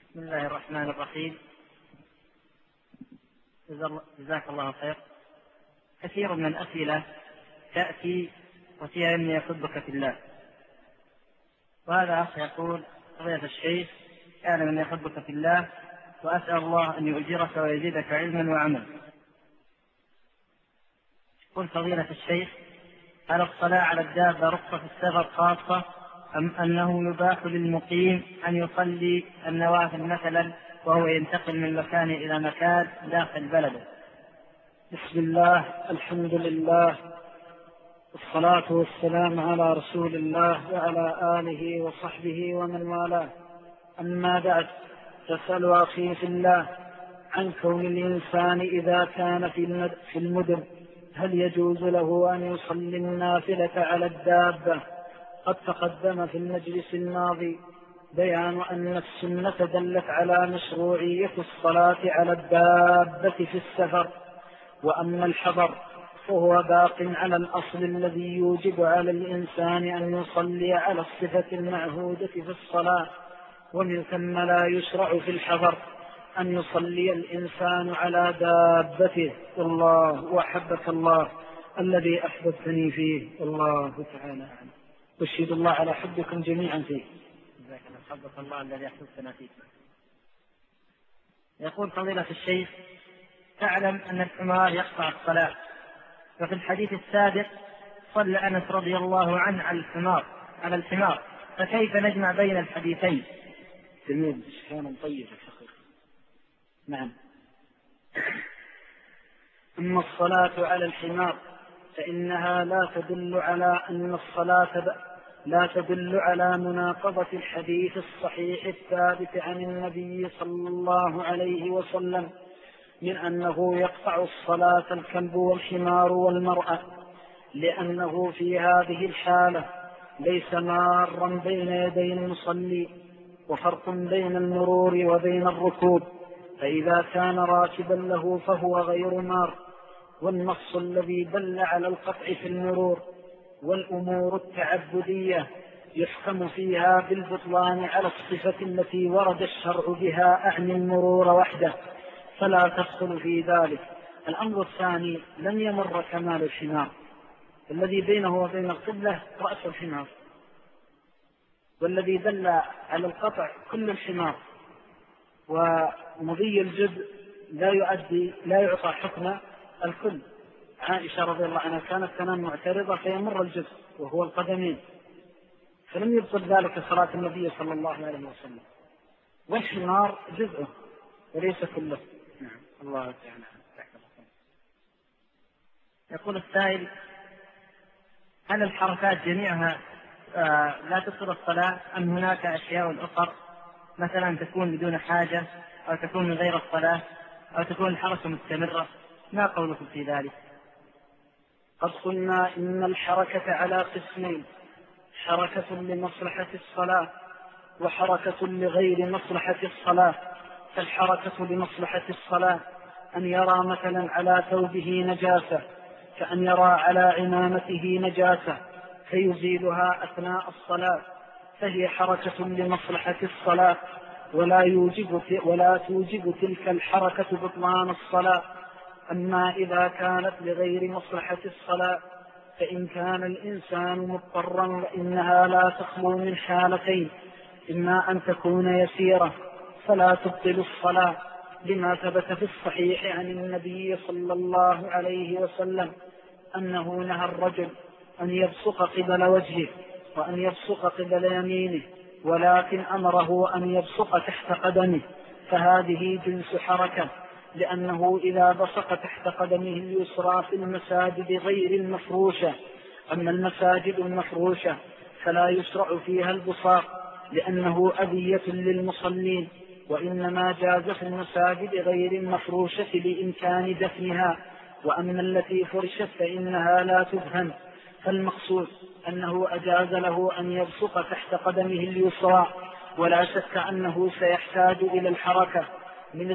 بسم الله الرحمن الرحيم. جزاك الله خير. كثير من الأسئلة تأتي وفيها إني أحبك في الله، وهذا أخ يقول: فضيلة الشيخ، أعلم أني أحبك في الله وأسأل الله أن يؤجرك ويزيدك علما وعملا. قل فضيلة الشيخ: هل الصلاة على الدابة رخصة في السفر خاصة، أم أنه يباح للمقيم أن يصلي النوافل مثلا وهو ينتقل من مكان إلى مكان داخل بلده؟ بسم الله، الحمد لله، والصلاة والسلام على رسول الله وعلى آله وصحبه ومن والاه. أما بعد، تسأل أخي في الله عن كون الإنسان إذا كان في المدن هل يجوز له أن يصلي النافلة على الدابة؟ قد تقدم في المجلس الماضي بيان أن السنة دلت على مشروعية الصلاة على الدابة في السفر، وأما الحضر فهو باق على الأصل الذي يوجب على الإنسان أن يصلي على الصفة المعهودة في الصلاة، ومن ثم لا يشرع في الحضر أن يصلي الإنسان على دابته. الله وأحبك الله الذي أحببتني فيه، الله تعالى عنه. أشهد الله على حبكم جميعا فيه. أحبك الله الذي أحببتنا فيه. يقول فضيلة الشيخ: تعلم أن الحمار يقطع الصلاة، وفي الحديث السابق صلى أنس رضي الله عنه على الحمار، فكيف نجمع بين الحديثين؟ جميل، كلام طيب. نعم. أما الصلاة على الحمار فإنها لا تدل على مناقضة الحديث الصحيح الثابت عن النبي صلى الله عليه وسلم من أنه يقطع الصلاة الكلب والحمار والمرأة، لأنه في هذه الحالة ليس مارا بين يدي المصلي، وفرق بين المرور وبين الركوب، فإذا كان راكبا له فهو غير مار. والنص الذي دل على القطع في المرور والأمور التعبدية يحكم فيها بالبطلان على الصفة التي ورد الشرع بها، أعني المرور وحده، فلا تدخل في ذلك. الأمر الثاني: لم يمر كمال الحمار، الذي بينه وبين القبلة رأس الحمار، والذي دل على القطع كل الحمار، ومضي الجزء لا يعطى حكم الكل. عائشة رضي الله عنها كانت تنام معترضة فيمر الجزء وهو القدمين، فلم يبطل ذلك صلاة النبي صلى الله عليه وسلم. والحمار جزءه وليس كله. نعم. الله تعالى. يقول السائل: هل الحركات جميعها لا تبطل الصلاة، أم هناك أشياء أخرى مثلا تكون بدون حاجة، أو تكون من غير الصلاة، أو تكون الحركة مستمرة؟ ما قولكم في ذلك؟ قد قلنا إن الحركة على قسمين: حركة لمصلحة الصلاة وحركة لغير مصلحة الصلاة. فالحركة لمصلحة الصلاة أن يرى مثلا على ثوبه نجاسة، كأن يرى على عمامته نجاسة فيزيلها أثناء الصلاة، فهي حركة لمصلحة الصلاة، ولا توجب تلك الحركة بطلان الصلاة. أما إذا كانت لغير مصلحة الصلاة فإن كان الإنسان مضطرا فإنها لا تخلو من حالتين: إما أن تكون يسيرة فلا تبطل الصلاة، لما ثبت في الصحيح عن النبي صلى الله عليه وسلم أنه نهى الرجل أن يبصق قبل وجهه وأن يبصق قبل يمينه، ولكن أمره أن يبصق تحت قدمه، فهذه جنس حركة، لأنه إذا بصق تحت قدمه اليسرى في المساجد غير المفروشة. أما المساجد المفروشة فلا يشرع فيها البصاق لأنه أذية للمصلين، وإنما جاز في المساجد غير المفروشة لإمكان دفنها، وأما التي فرشت فإنها لا تدهن. فالمقصود أنه أجاز له أن يبصق تحت قدمه اليسرى، ولا شك أنه سيحتاج إلى الحركة من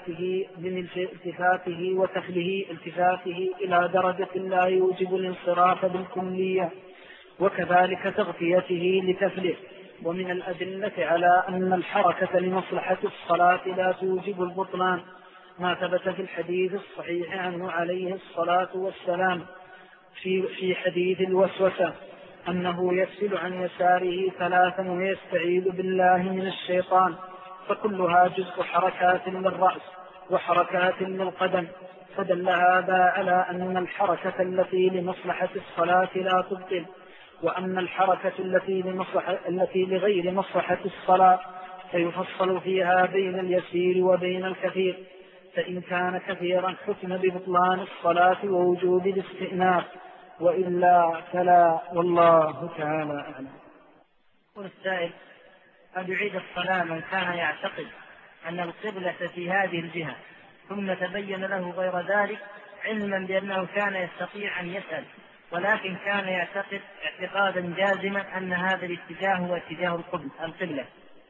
التفاته وتفله التفاته إلى درجة لا يوجب الانصراف بالكلية، وكذلك تغطيته لتفله، ومن الأدلة على أن الحركة لمصلحة الصلاة لا توجب البطلان ما ثبت في الحديث الصحيح عنه عليه الصلاة والسلام في حديث الوسوسة أنه يفسل عن يساره 3 ويستعيذ بالله من الشيطان، فكلها جزء حركات للرأس وحركات للقدم، فدل هذا على أن الحركة التي لمصلحة الصلاة لا تبطل، وأن الحركة التي لغير مصلحة الصلاة فيفصل فيها بين اليسير وبين الكثير، فإن كان كثيرا حكم ببطلان الصلاة ووجوب الاستئناف، وإلا فلا، والله تعالى أعلم. والسائل: قد يعيد الصلاة من كان يعتقد أن القبلة في هذه الجهة ثم تبين له غير ذلك، علما بأنه كان يستطيع أن يسأل، ولكن كان يعتقد اعتقادا جازما أن هذا الاتجاه هو اتجاه القبلة؟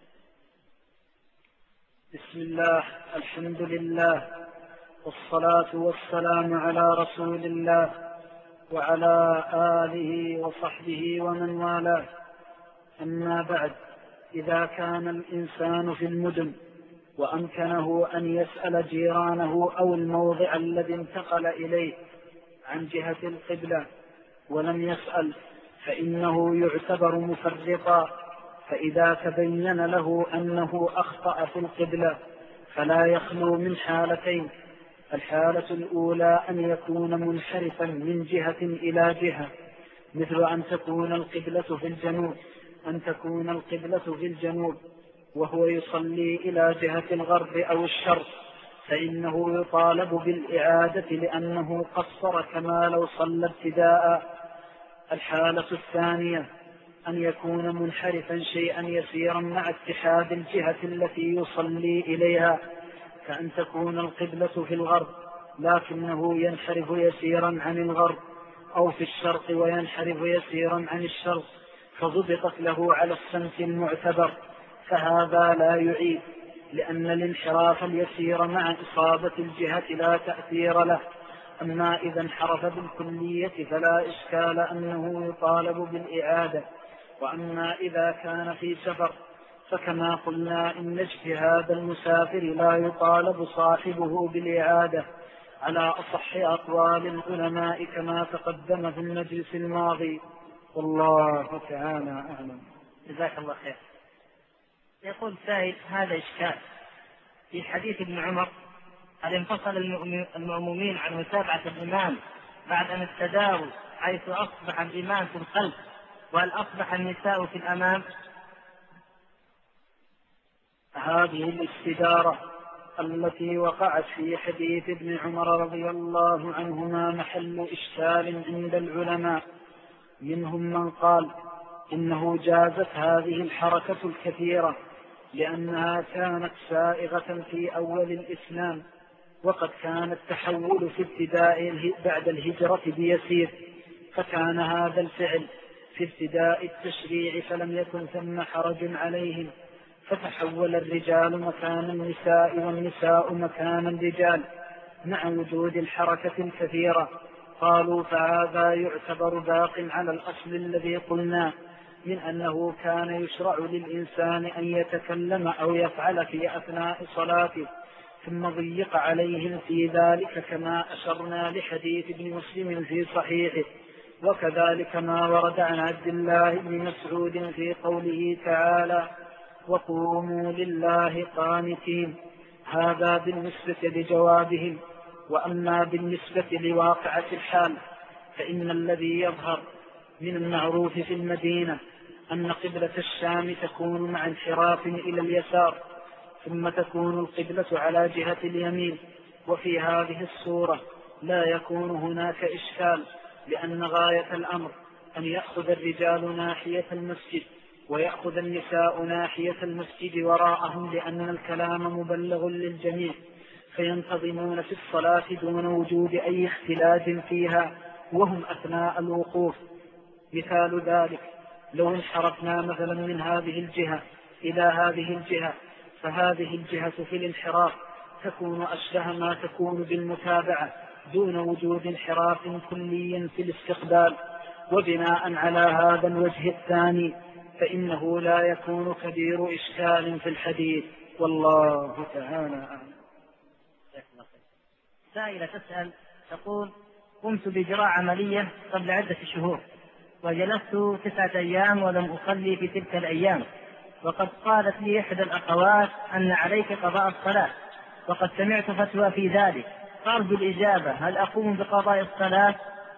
بسم الله، الحمد لله، والصلاة والسلام على رسول الله وعلى آله وصحبه ومن والاه. أما بعد، إذا كان الإنسان في المدن وأمكنه أن يسأل جيرانه أو الموضع الذي انتقل إليه عن جهة القبلة ولم يسأل فإنه يعتبر مفرطا، فإذا تبين له أنه أخطأ في القبلة فلا يخلو من حالتين: الحالة الأولى أن يكون منحرفا من جهة إلى جهة، مثل أن تكون القبلة في الجنوب وهو يصلي إلى جهة الغرب أو الشرق، فإنه يطالب بالإعادة لأنه قصر كما لو صلى ابتداء. الحالة الثانية أن يكون منحرفا شيئا يسيرا مع اتحاد الجهة التي يصلي إليها، كأن تكون القبلة في الغرب لكنه ينحرف يسيرا عن الغرب، أو في الشرق وينحرف يسيرا عن الشرق، فضبطت له على السمت المعتبر، فهذا لا يعيد، لأن الانحراف اليسير مع إصابة الجهة لا تأثير له. أما إذا انحرف بالكلية فلا إشكال أنه يطالب بالإعادة. وأما إذا كان في سفر فكما قلنا إن اجتهاد المسافر لا يطالب صاحبه بالإعادة على أصح أقوال العلماء كما تقدم في المجلس الماضي، والله تعالى أعلم. جزاك الله خير. يقول سائل: هذا إشكال في حديث ابن عمر: هل انفصل المأمومين عن متابعة الإمام بعد أن استداروا حيث أصبح الإمام في الخلف، وهل أصبح النساء في الأمام؟ هذه الاستدارة التي وقعت في حديث ابن عمر رضي الله عنهما محل إشكال عند العلماء، منهم من قال إنه جازت هذه الحركة الكثيرة لأنها كانت سائغة في أول الإسلام، وقد كان التحول في ابتداء بعد الهجرة بيسير، فكان هذا الفعل في ابتداء التشريع فلم يكن ثم حرج عليهم، فتحول الرجال مكان النساء والنساء مكان الرجال مع وجود الحركة الكثيرة. قالوا فهذا يعتبر باق على الأصل الذي قلنا من أنه كان يشرع للإنسان أن يتكلم أو يفعل في أثناء صلاته، ثم ضيق عليهم في ذلك كما أشرنا لحديث ابن مسلم في صحيحه، وكذلك ما ورد عن عبد الله بن مسعود في قوله تعالى: وقوموا لله قانتين. هذا بالنسبة لجوابهم. وأما بالنسبة لواقعة الحال فإن الذي يظهر من المعروف في المدينة أن قبلة الشام تكون مع انحراف إلى اليسار، ثم تكون القبلة على جهة اليمين، وفي هذه الصورة لا يكون هناك إشكال، لأن غاية الأمر أن يأخذ الرجال ناحية المسجد ويأخذ النساء ناحية المسجد وراءهم، لأن الكلام مبلغ للجميع، فينتظمون في الصلاة دون وجود أي اختلاج فيها وهم أثناء الوقوف. مثال ذلك: لو انحرفنا مثلا من هذه الجهة إلى هذه الجهة، فهذه الجهة في الانحراف تكون أشبه ما تكون بالمتابعة دون وجود انحراف كلي في الاستقبال. وبناء على هذا الوجه الثاني فإنه لا يكون كبير إشكال في الحديث، والله تعالى أعلم. سائلة تسأل تقول: قمت بإجراء عملية قبل عدة شهور وجلست 9 أيام ولم أصلي في تلك الأيام، وقد قالت لي إحدى الأخوات أن عليك قضاء الصلاة، وقد سمعت فتوى في ذلك، فأرجو الإجابة: هل أقوم بقضاء الصلاة؟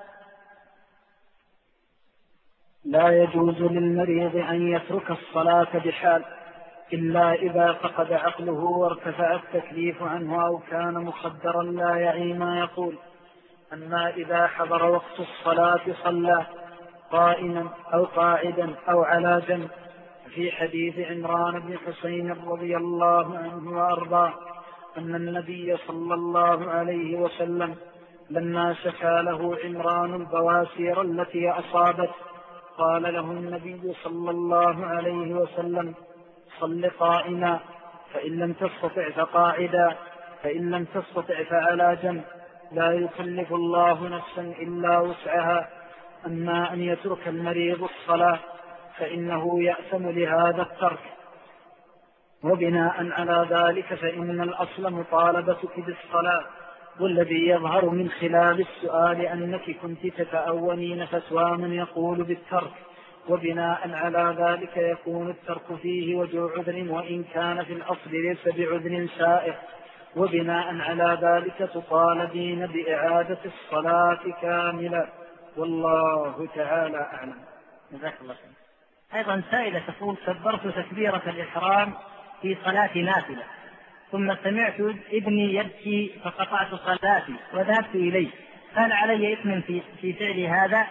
لا يجوز للمريض أن يترك الصلاة بحال إلا إذا فقد عقله وارتفع التكليف عنه أو كان مخدرا لا يعي ما يقول. أما إذا حضر وقت الصلاة صلى قائما أو قاعدا أو على جنب. في حديث عمران بن حسين رضي الله عنه وأرضاه أن النبي صلى الله عليه وسلم لما شكى له عمران البواسير التي أصابت قال له النبي صلى الله عليه وسلم: صل قائما، فإن لم تستطع فقاعدا، فإن لم تستطع فعلى جنب، لا يكلف الله نفسا إلا وسعها. أما أن يترك المريض الصلاة فإنه يأثم لهذا الترك. وبناء على ذلك فإن الأصل مطالبتك بالصلاة، والذي يظهر من خلال السؤال أنك كنت تتأولين فتوى من يقول بالترك، وبناء على ذلك يكون الترك فيه وجه عذر وإن كان في الأصل ليس بعذر سائغ، وبناء على ذلك تطالبين بإعادة الصلاة كاملة، والله تعالى أعلم. جزاك الله خير. أيضا سائلة تقول: كبرت تكبيرة الإحرام في صلاة نافلة، ثم سمعت ابني يبكي فقطعت صلاتي وذهبت إليه، هل علي إثم في فعل هذا؟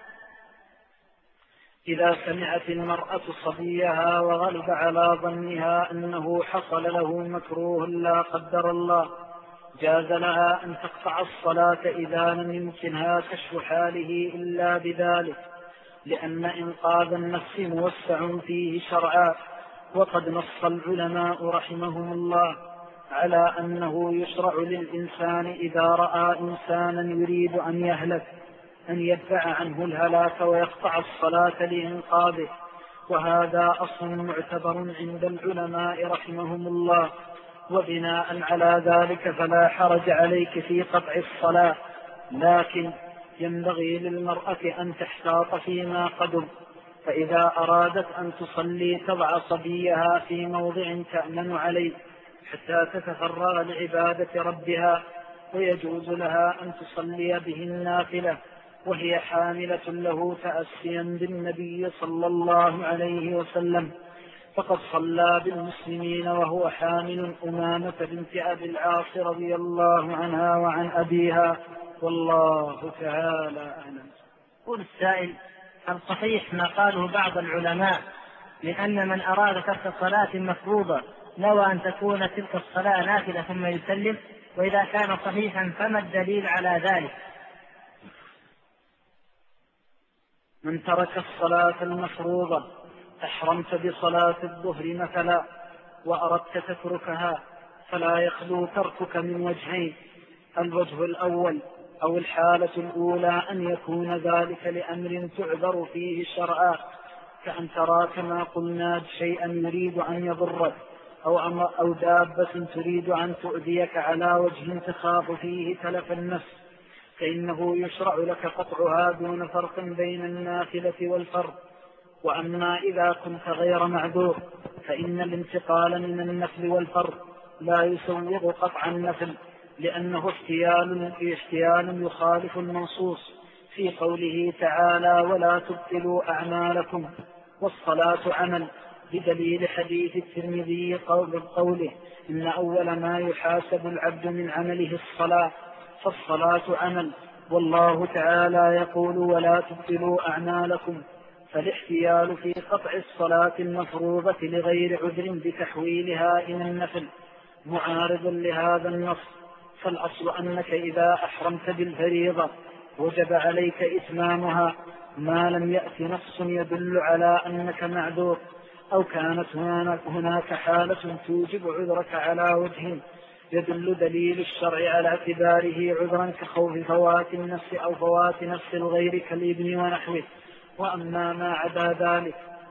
إذا سمعت المرأة صبيها وغلب على ظنها أنه حصل له مكروه لا قدر الله، جاز لها أن تقطع الصلاة إذا لم يمكنها كشف حاله إلا بذلك، لأن إنقاذ النفس موسع فيه شرعا. وقد نص العلماء رحمهم الله على أنه يشرع للإنسان إذا رأى إنسانا يريد أن يهلك أن يدفع عنه الهلاك ويقطع الصلاة لإنقاذه، وهذا أصل معتبر عند العلماء رحمهم الله. وبناء على ذلك فلا حرج عليك في قطع الصلاة، لكن ينبغي للمرأة أن تحتاط فيما قدم، فإذا أرادت أن تصلي تضع صبيها في موضع تأمن عليه حتى تتفرغ لعبادة ربها، ويجوز لها أن تصلي به النافلة وهي حاملة له تأسيا بالنبي صلى الله عليه وسلم، فقد صلى بالمسلمين وهو حامل أمامة بنت أبي العاص رضي الله عنها وعن أبيها، والله تعالى أعلم. يقول السائل: هل صحيح ما قاله بعض العلماء من أن من أراد ترك صلاة مفروضة نوى أن تكون تلك الصلاة نافلة ثم يسلم؟ وإذا كان صحيحا فما الدليل على ذلك؟ من ترك الصلاة المفروضة أحرمت بصلاة الظهر مثلا وأردت تتركها، فلا يخلو تركك من وجهين: الوجه الأول أو الحالة الأولى أن يكون ذلك لأمر تعذر فيه شرعا، كأن ترى كما قلنا شيئا يريد أن يضرك أو دابة تريد أن تؤذيك على وجه تخاف فيه تلف النفس، فإنه يشرع لك قطعها دون فرق بين النافلة والفرض. وأما إذا كنت غير معذور فإن الانتقال من النفل والفرض لا يسوغ قطع النفل، لأنه احتيال يخالف المنصوص في قوله تعالى: ولا تبطلوا أعمالكم، والصلاة عمل، بدليل حديث الترمذي قوله: إن أول ما يحاسب العبد من عمله الصلاة، فالصلاة عمل، والله تعالى يقول: ولا تبطلوا أعمالكم. فالاحتيال في قطع الصلاة المفروضة لغير عذر بتحويلها إلى النفل معارض لهذا النص، فالأصل أنك إذا أحرمت بالفريضة وجب عليك إتمامها ما لم يأت نص يدل على أنك معذور، أو كانت هناك حالة توجب عذرك على وجه يدل دليل الشرع على اعتباره عذرا كخوف فوات النفس أو فوات نفس الغير كالابن ونحوه. وأما ما عدا ذلك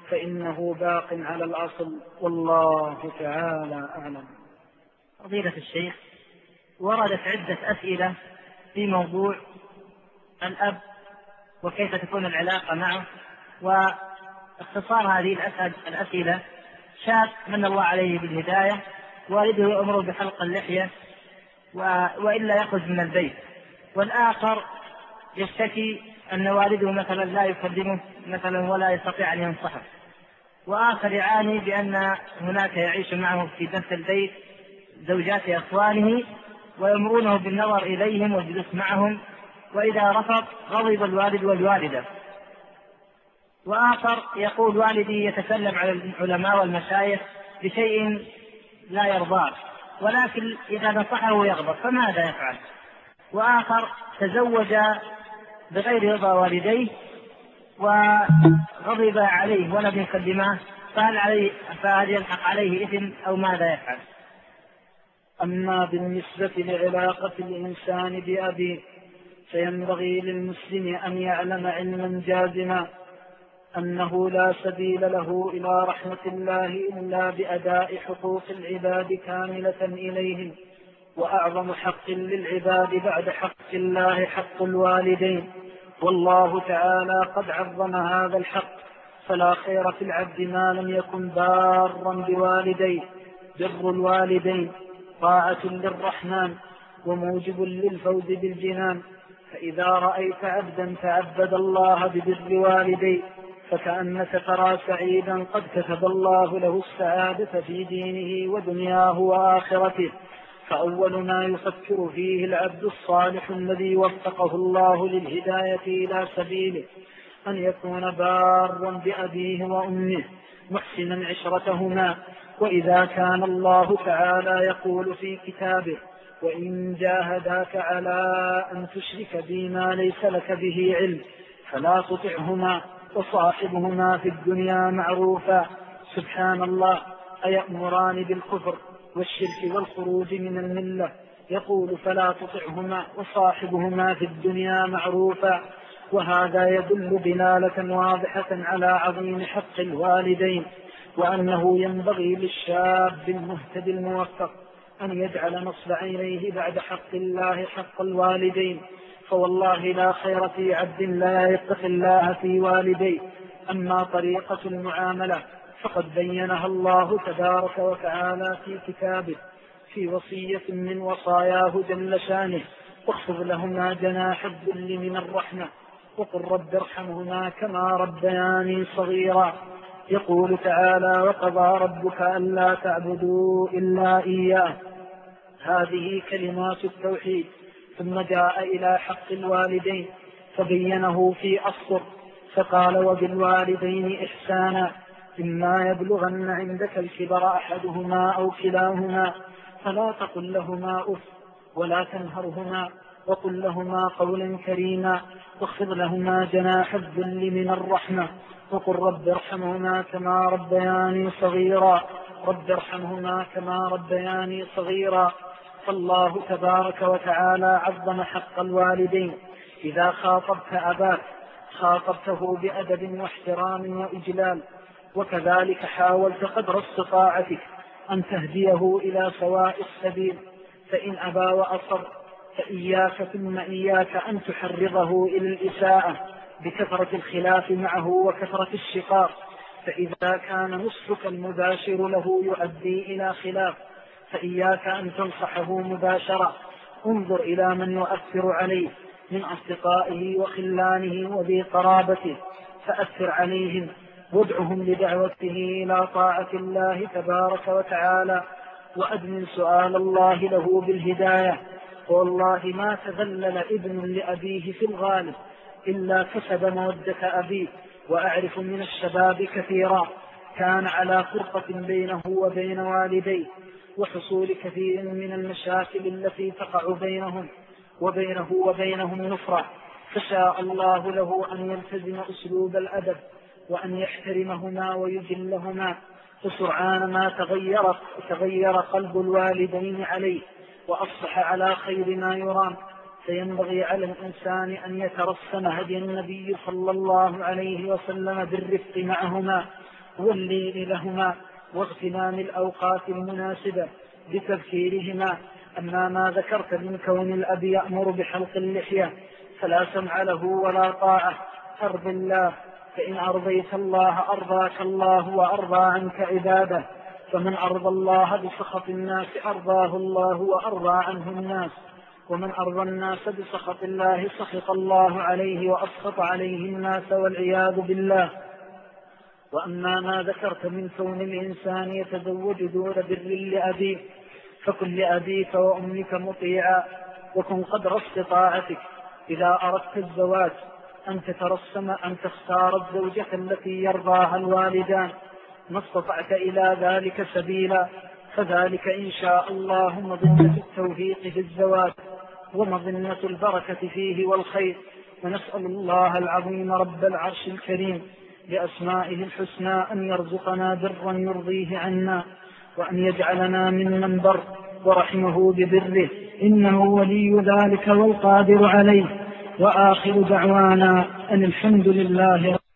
فإنه باق على الأصل، والله تعالى أعلم. فضيلة الشيخ، وردت عدة أسئلة في موضوع الأب وكيف تكون العلاقة معه، واختصار هذه الأسئلة: شاب من الله عليه بالهداية، والده يأمره بحلق اللحية وإلا يخرج من البيت، والآخر يشتكي أن والده مثلا لا يكلمه مثلا ولا يستطيع أن ينصحه، وآخر يعاني بأن هناك يعيش معه في نفس البيت زوجات إخوانه ويأمرونه بالنظر إليهم والجلوس معهم، وإذا رفض غضب الوالد والوالدة، وآخر يقول والدي يتكلم على العلماء والمشايخ بشيء لا يرضاه ولكن إذا نصحه يغضب، فماذا يفعل؟ وآخر تزوج بغير رضا والديه وغضب عليه ولم يكلمه، فهل يلحق عليه إثم أو ماذا يفعل؟ أما بالنسبة لعلاقة الإنسان بأبيه فينبغي للمسلم أن يعلم علما جازما أنه لا سبيل له إلى رحمة الله إلا بأداء حقوق العباد كاملة إليهم، وأعظم حق للعباد بعد حق الله حق الوالدين، والله تعالى قد عظم هذا الحق، فلا خير في العبد ما لم يكن بارا بوالديه. بر الوالدين طاعة للرحمن وموجب للفوز بالجنان، فإذا رأيت عبدا تعبد الله ببر والديه فكأنك ترى سعيدا قد كتب الله له السعادة في دينه ودنياه وآخرته. فأول ما يفكر فيه العبد الصالح الذي وفقه الله للهداية إلى سبيله أن يكون بارا بأبيه وأمه محسنا عشرتهما. وإذا كان الله تعالى يقول في كتابه: وإن جاهداك على أن تشرك بي ما ليس لك به علم فلا تطعهما وصاحبهما في الدنيا معروفا. سبحان الله، أيأمران بالكفر والشرك والخروج من الملة؟ يقول: فلا تطعهما وصاحبهما في الدنيا معروفا. وهذا يدل دلالة واضحة على عظيم حق الوالدين، وأنه ينبغي للشاب المهتدي الموفق أن يجعل نصب عينيه بعد حق الله حق الوالدين، فوالله لا خير في عبد لا يتقي الله في والديه. أما طريقة المعاملة فقد بينها الله تبارك وتعالى في كتابه في وصية من وصاياه جل شانه: واخفض لهما جناح الذل من الرحمة وقل رب ارحمهما كما ربياني صغيرا. يقول تعالى: وقضى ربك ألا تعبدوا إلا إياه. هذه كلمات التوحيد. ثم جاء إلى حق الوالدين فبينه في أسطر فقال: وبالوالدين إحسانا إما يبلغن عندك الكبر أحدهما أو كلاهما فلا تقل لهما أف ولا تنهرهما وقل لهما قولا كريما واخفض لهما جناح الذل من الرحمة وقل رب ارحمهما كما ربياني صغيرا. رب ارحمهما كما ربياني صغيرا. فالله تبارك وتعالى عظم حق الوالدين. إذا خاطبت أباك خاطبته بأدب واحترام وإجلال، وكذلك حاولت قدر استطاعتك أن تهديه إلى سواء السبيل، فإن أبى وأصر فإياك ثم إياك أن تحرضه إلى الإساءة بكثرة الخلاف معه وكثرة الشقاق، فإذا كان نصحك المباشر له يؤدي إلى خلاف فإياك أن تنصحه مباشرة. انظر إلى من يؤثر عليه من أصدقائه وخلانه وذي قرابته فأثر عليهم وادعهم لدعوته إلى طاعة الله تبارك وتعالى، وأدمن سؤال الله له بالهداية. والله ما تذلل ابن لأبيه في الغالب إلا كسب مودة أبيه. وأعرف من الشباب كثيرا كان على فرقة بينه وبين والديه وحصول كثير من المشاكل التي تقع بينهم وبينهم نفرة، فشاء الله له أن يلتزم أسلوب الأدب وأن يحترمهما ويجلهما، فسرعان ما تغير قلب الوالدين عليه وأصبح على خير ما يرام. فينبغي على الإنسان أن يترسم هدي النبي صلى الله عليه وسلم بالرفق معهما واللين لهما واغتنام الأوقات المناسبة بتذكيرهما. أما ما ذكرت من كون الأب يأمر بحلق اللحية فلا سمع له ولا طاعة. أرض الله، فإن أرضيت الله أرضاك الله وأرضى عنك عباده، فمن أرضى الله بسخط الناس أرضاه الله وأرضى عنه الناس، ومن أرضى الناس بسخط الله سخط الله عليه وأسخط عليه الناس والعياذ بالله. وأما ما ذكرت من كون الإنسان يتزوج دون بر لأبيه، فكن لأبيك وأمك مطيعا، وكن قدر استطاعتك إذا أردت الزواج أن تترسم أن تختار الزوجة التي يرضاها الوالدان، ما استطعت إلى ذلك سبيلا، فذلك إن شاء الله مظنة التوفيق في الزواج ومظنة البركة فيه والخير. ونسأل الله العظيم رب العرش الكريم بأسمائه الحسنى أن يرزقنا برا يرضيه عنا، وأن يجعلنا ممن بر ورحمه ببره، إنه ولي ذلك والقادر عليه. وآخر دعوانا أن الحمد لله